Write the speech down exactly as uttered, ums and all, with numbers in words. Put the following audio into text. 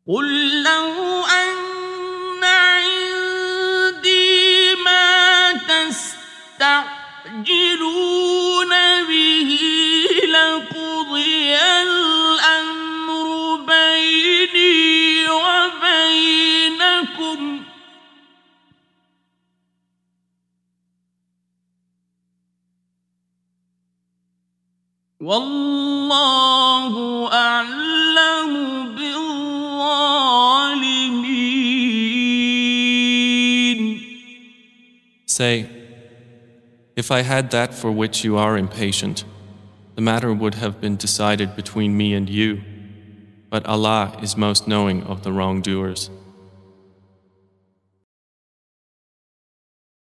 قل لو أن عندي ما تستعجلون به لقضي الأمر بيني وبينكم والله أعلم بالظالمين. Say, if I had that for which you are impatient, the matter would have been decided between me and you, but Allah is most knowing of the wrongdoers.